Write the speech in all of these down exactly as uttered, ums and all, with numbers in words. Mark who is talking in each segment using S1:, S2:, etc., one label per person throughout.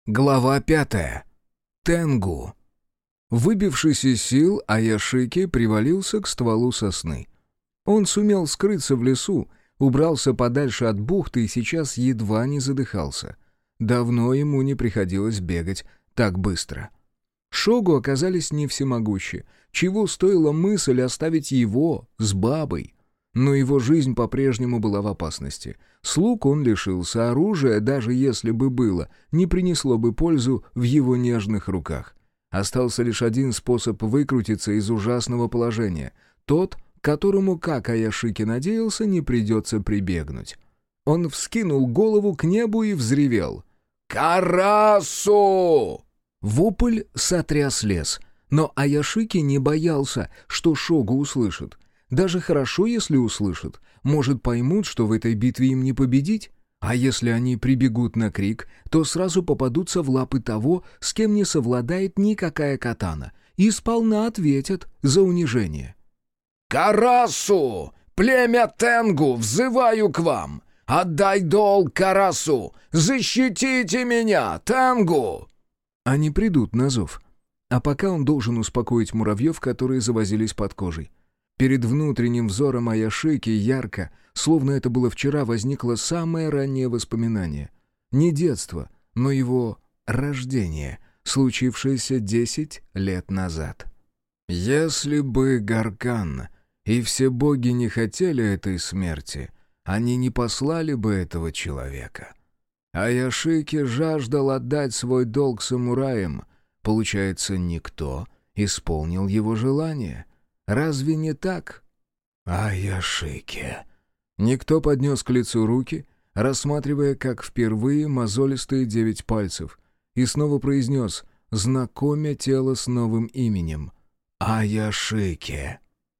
S1: Глава пятая. Тенгу. Выбившись из сил, Аяшики привалился к стволу сосны. Он сумел скрыться в лесу, убрался подальше от бухты и сейчас едва не задыхался. Давно ему не приходилось бегать так быстро. Шогу оказались не всемогущи, чего стоила мысль оставить его с бабой. Но его жизнь по-прежнему была в опасности. Слуг он лишился, оружия, даже если бы было, не принесло бы пользу в его нежных руках. Остался лишь один способ выкрутиться из ужасного положения. Тот, к которому, как Аяшики надеялся, не придется прибегнуть. Он вскинул голову к небу и взревел. «Карасу!» Вопль сотряс лес, но Аяшики не боялся, что Шогу услышит. Даже хорошо, если услышат. Может, поймут, что в этой битве им не победить? А если они прибегут на крик, то сразу попадутся в лапы того, с кем не совладает никакая катана, и сполна ответят за унижение. «Карасу! Племя Тенгу! Взываю к вам! Отдай долг Карасу! Защитите меня, Тенгу!» Они придут на зов. А пока он должен успокоить муравьев, которые завозились под кожей. Перед внутренним взором Аяшики ярко, словно это было вчера, возникло самое раннее воспоминание. Не детство, но его рождение, случившееся десять лет назад. Если бы Гаркан и все боги не хотели этой смерти, они не послали бы этого человека. Аяшики жаждал отдать свой долг самураям. Получается, никто исполнил его желание. Разве не так? Аяшики. Никто поднес к лицу руки, рассматривая, как впервые мозолистые девять пальцев, и снова произнес, знакомя тело с новым именем. Аяшики.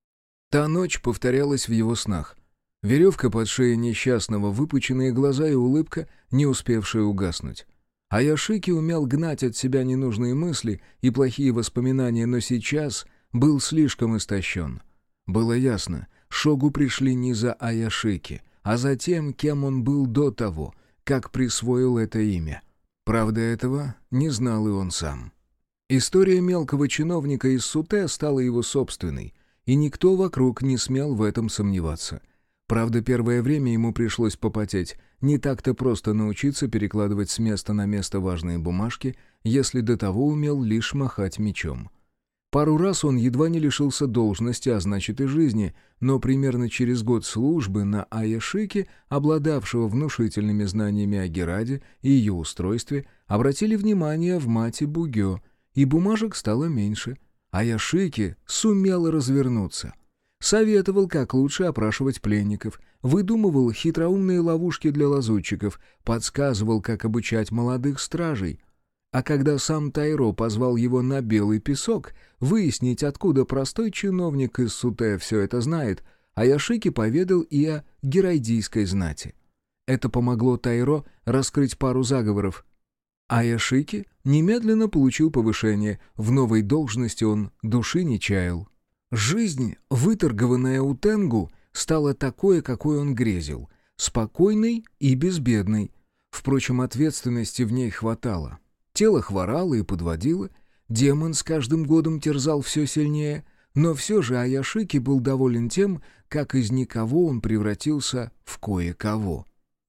S1: Та ночь повторялась в его снах. Веревка под шеей несчастного, выпученные глаза и улыбка, не успевшая угаснуть. Аяшики умел гнать от себя ненужные мысли и плохие воспоминания, но сейчас был слишком истощен. Было ясно, Шогу пришли не за Аяшики, а за тем, кем он был до того, как присвоил это имя. Правда, этого не знал и он сам. История мелкого чиновника из Суте стала его собственной, и никто вокруг не смел в этом сомневаться. Правда, первое время ему пришлось попотеть. Не так-то просто научиться перекладывать с места на место важные бумажки, если до того умел лишь махать мечом. Пару раз он едва не лишился должности, а значит и жизни, но примерно через год службы на Аяшики, обладавшего внушительными знаниями о Гераде и ее устройстве, обратили внимание в мате Бугё, и бумажек стало меньше. Аяшики сумел развернуться. Советовал, как лучше опрашивать пленников, выдумывал хитроумные ловушки для лазутчиков, подсказывал, как обучать молодых стражей. А когда сам Тайро позвал его на белый песок, выяснить, откуда простой чиновник из Суте все это знает, Аяшики поведал и о герайдийской знати. Это помогло Тайро раскрыть пару заговоров. Аяшики немедленно получил повышение, в новой должности он души не чаял. Жизнь, выторгованная у Тенгу, стала такой, какой он грезил, спокойной и безбедной. Впрочем, ответственности в ней хватало. Тело хворало и подводило, демон с каждым годом терзал все сильнее, но все же Аяшики был доволен тем, как из никого он превратился в кое-кого.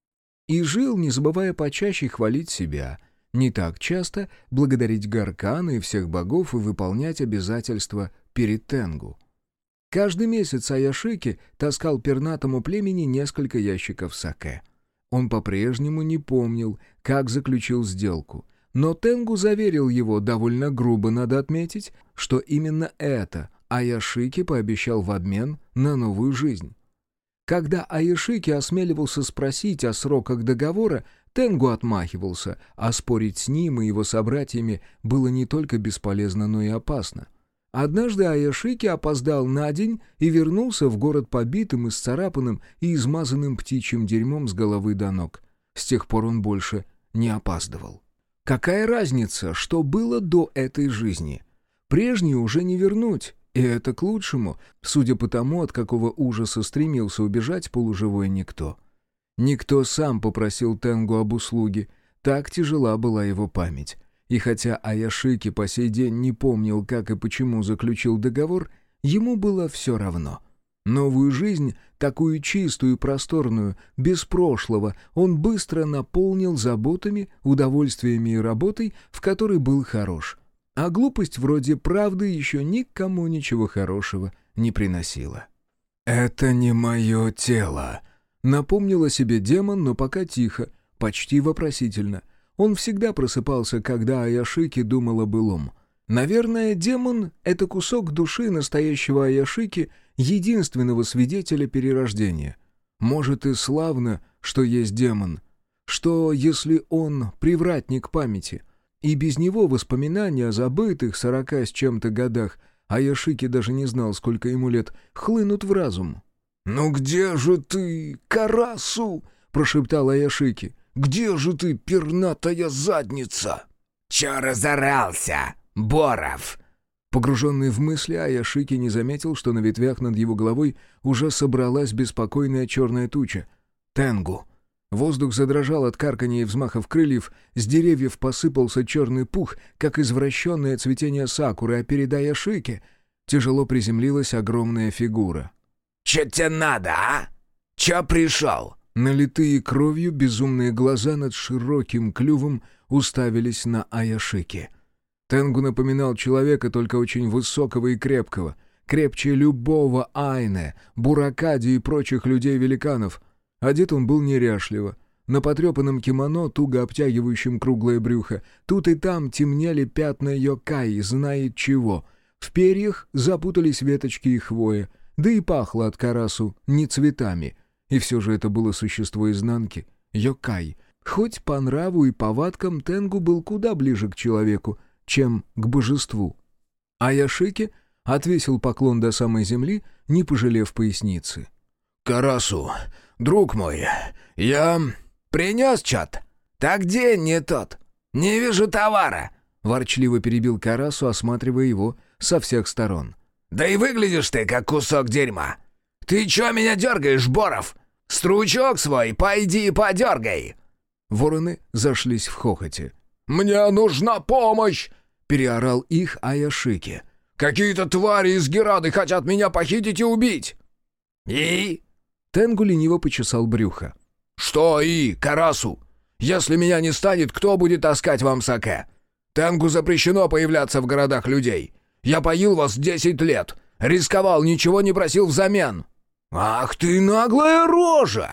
S1: И жил, не забывая почаще хвалить себя, не так часто благодарить Гаркана и всех богов и выполнять обязательства перед Тенгу. Каждый месяц Аяшики таскал пернатому племени несколько ящиков саке. Он по-прежнему не помнил, как заключил сделку, но Тенгу заверил его, довольно грубо надо отметить, что именно это Аяшики пообещал в обмен на новую жизнь. Когда Аяшики осмеливался спросить о сроках договора, Тенгу отмахивался, а спорить с ним и его собратьями было не только бесполезно, но и опасно. Однажды Аяшики опоздал на день и вернулся в город побитым, исцарапанным и измазанным птичьим дерьмом с головы до ног. С тех пор он больше не опаздывал. Какая разница, что было до этой жизни? Прежнюю уже не вернуть, и это к лучшему, судя по тому, от какого ужаса стремился убежать полуживой никто. Никто сам попросил Тенгу об услуге. Так тяжела была его память. И хотя Аяшики по сей день не помнил, как и почему заключил договор, ему было все равно. Новую жизнь, такую чистую и просторную, без прошлого, он быстро наполнил заботами, удовольствиями и работой, в которой был хорош. А глупость вроде правды еще никому ничего хорошего не приносила. «Это не мое тело», — напомнил о себе демон, но пока тихо, почти вопросительно. Он всегда просыпался, когда Аяшики думал о былом. Наверное, демон — это кусок души настоящего Аяшики, единственного свидетеля перерождения. Может, и славно, что есть демон, что, если он привратник памяти, и без него воспоминания о забытых сорока с чем-то годах, Аяшики даже не знал, сколько ему лет, хлынут в разум. «Ну где же ты, Карасу?» — прошептал Аяшики. «Где же ты, пернатая задница?»
S2: «Чё разорался, Боров?»
S1: Погруженный в мысли, Аяшики не заметил, что на ветвях над его головой уже собралась беспокойная черная туча. Тенгу. Воздух задрожал от карканья и взмахов крыльев, с деревьев посыпался черный пух, как извращенное цветение сакуры, а перед Аяшики тяжело приземлилась огромная фигура.
S2: «Чё тебе надо, а? Чё пришел?»
S1: Налитые кровью безумные глаза над широким клювом уставились на Аяшики. Тенгу напоминал человека, только очень высокого и крепкого, крепче любого Айне, Буракади и прочих людей-великанов. Одет он был неряшливо. На потрепанном кимоно, туго обтягивающем круглое брюхо, тут и там темнели пятна йокай, знает чего. В перьях запутались веточки и хвоя, да и пахло от Карасу не цветами. И все же это было существо изнанки, йокай. Хоть по нраву и повадкам Тенгу был куда ближе к человеку, чем к божеству. Аяшики отвесил поклон до самой земли, не пожалев поясницы.
S2: «Карасу, друг мой, я принес чат. Так день не тот. Не вижу товара», — ворчливо перебил Карасу, осматривая его со всех сторон. «Да и выглядишь ты, как кусок дерьма. Ты чё меня дергаешь, Боров? Стручок свой пойди и подергай!»
S1: Вороны зашлись в хохоте.
S2: «Мне нужна помощь!» — переорал их Аяшики. «Какие-то твари из Герады хотят меня похитить и убить!» «И?»
S1: Тенгу лениво почесал брюхо.
S2: «Что «и», Карасу? Если меня не станет, кто будет таскать вам саке? Тенгу запрещено появляться в городах людей. Я поил вас десять лет, рисковал, ничего не просил взамен». «Ах ты наглая рожа!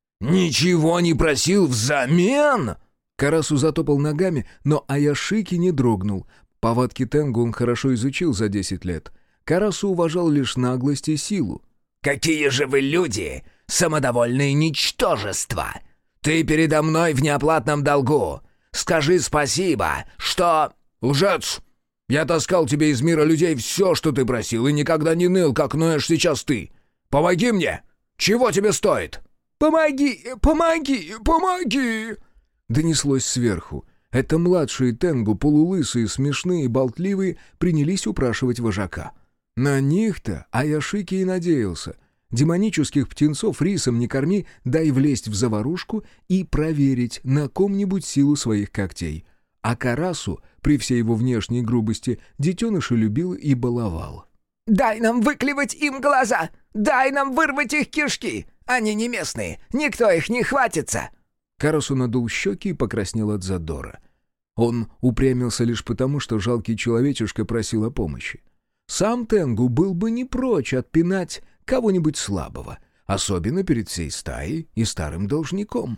S2: Ничего не просил взамен?»
S1: Карасу затопал ногами, но Аяшики не дрогнул. Повадки Тенгу он хорошо изучил за десять лет. Карасу уважал лишь наглость и силу.
S2: «Какие же вы люди! Самодовольные ничтожества! Ты передо мной в неоплатном долгу! Скажи спасибо, что...» «Лжец! Я таскал тебе из мира людей все, что ты просил, и никогда не ныл, как ноешь сейчас ты! Помоги мне! Чего тебе стоит?» «Помоги! Помоги! Помоги!»
S1: Донеслось сверху. Это младшие Тенгу, полулысые, смешные, болтливые, принялись упрашивать вожака. На них-то Аяшики и надеялся. Демонических птенцов рисом не корми, дай влезть в заварушку и проверить на ком-нибудь силу своих когтей. А Карасу, при всей его внешней грубости, детеныша любил и баловал.
S2: «Дай нам выклевать им глаза! Дай нам вырвать их кишки! Они не местные, никто их не хватится!»
S1: Карасу надул щеки и покраснел от задора. Он упрямился лишь потому, что жалкий человечишка просил о помощи. Сам Тенгу был бы не прочь отпинать кого-нибудь слабого, особенно перед всей стаей и старым должником.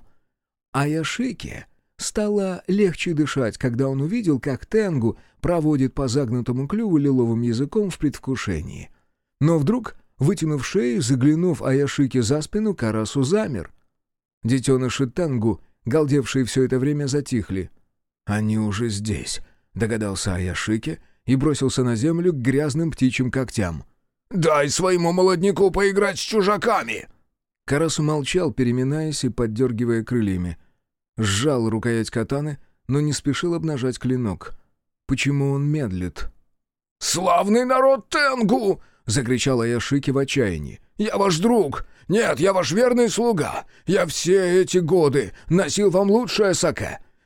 S1: Аяшике стало легче дышать, когда он увидел, как Тенгу проводит по загнутому клюву лиловым языком в предвкушении. Но вдруг, вытянув шею, заглянув Аяшике за спину, Карасу замер. Детеныши Тенгу, галдевшие все это время, затихли. «Они уже здесь», — догадался Аяшике и бросился на землю к грязным птичьим когтям.
S2: «Дай своему молодняку поиграть с чужаками!»
S1: Карасу молчал, переминаясь и поддергивая крыльями. Сжал рукоять катаны, но не спешил обнажать клинок. Почему он медлит?
S2: «Славный народ Тенгу!» — закричал Аяшики в отчаянии. «Я ваш друг! Нет, я ваш верный слуга! Я все эти годы носил вам лучшее саке!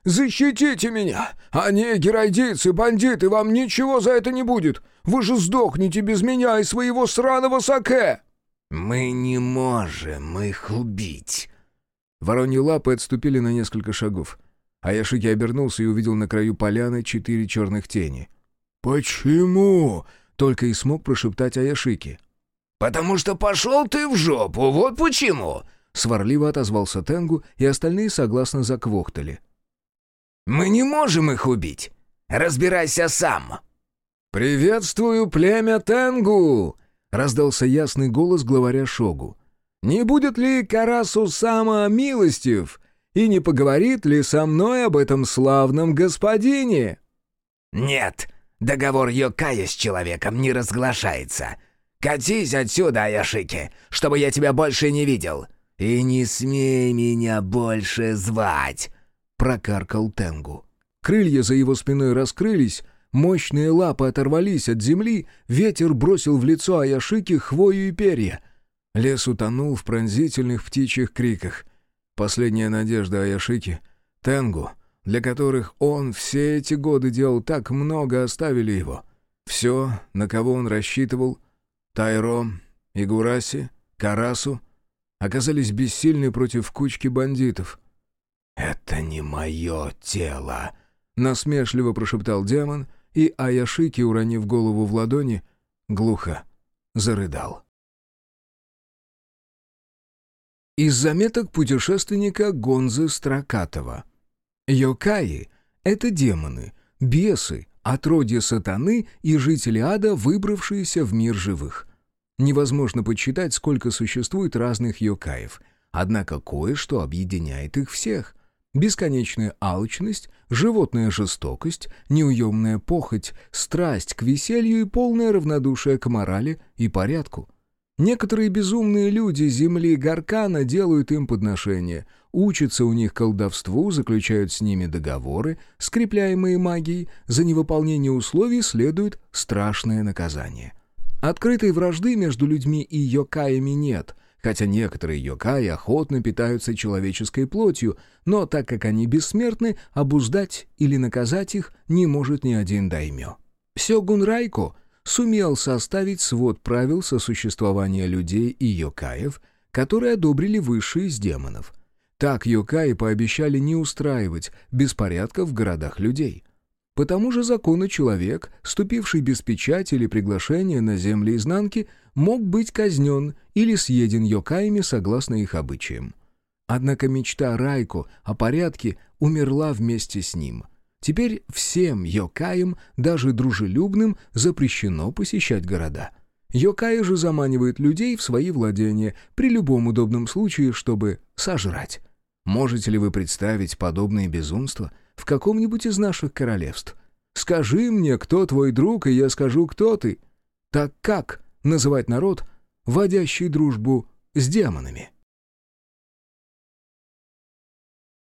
S1: Защитите меня! Они, герайдийцы, бандиты, вам ничего за это не будет! Вы же сдохнете без меня и своего сраного саке!»
S2: «Мы не можем их убить!»
S1: Вороньи лапы отступили на несколько шагов. Аяшики обернулся и увидел на краю поляны четыре черных тени. «Почему?» — только и смог прошептать Аяшики.
S2: «Потому что пошел ты в жопу, вот почему!» —
S1: сварливо отозвался Тенгу, и остальные согласно заквохтали.
S2: «Мы не можем их убить! Разбирайся сам!»
S1: «Приветствую, племя Тенгу!» — раздался ясный голос главаря Шогу. «Не будет ли Карасу Сама милостив, и не поговорит ли со мной об этом славном господине?»
S2: «Нет, договор Йокая с человеком не разглашается. Катись отсюда, Аяшики, чтобы я тебя больше не видел. И не смей меня больше звать!» — прокаркал Тенгу.
S1: Крылья за его спиной раскрылись, мощные лапы оторвались от земли, ветер бросил в лицо Аяшики хвою и перья. Лес утонул в пронзительных птичьих криках. Последняя надежда Аяшики, Тенгу, для которых он все эти годы делал так много, оставили его. Все, на кого он рассчитывал, Тайро, Игураси, Карасу, оказались бессильны против кучки бандитов.
S2: «Это не мое тело»,
S1: — насмешливо прошептал демон, и Аяшики, уронив голову в ладони, глухо зарыдал. Из заметок путешественника Гонзы Строкатова. Йокаи — это демоны, бесы, отродье сатаны и жители ада, выбравшиеся в мир живых. Невозможно подсчитать, сколько существует разных йокаев, однако кое-что объединяет их всех. Бесконечная алчность, животная жестокость, неуемная похоть, страсть к веселью и полное равнодушие к морали и порядку. Некоторые безумные люди земли Гаркана делают им подношения, учатся у них колдовству, заключают с ними договоры, скрепляемые магией, за невыполнение условий следует страшное наказание. Открытой вражды между людьми и йокаями нет, хотя некоторые йокаи охотно питаются человеческой плотью, но так как они бессмертны, обуздать или наказать их не может ни один даймё. Сёгун Райко сумел составить свод правил сосуществования людей и йокаев, которые одобрили высшие из демонов. Так йокаи пообещали не устраивать беспорядков в городах людей. По тому же закону человек, ступивший без печати или приглашения на земли изнанки, мог быть казнен или съеден йокаями согласно их обычаям. Однако мечта Райко о порядке умерла вместе с ним. Теперь всем йокаям, даже дружелюбным, запрещено посещать города. Йокаи же заманивают людей в свои владения при любом удобном случае, чтобы сожрать. Можете ли вы представить подобное безумство в каком-нибудь из наших королевств? Скажи мне, кто твой друг, и я скажу, кто ты. Так как называть народ, водящий дружбу с демонами?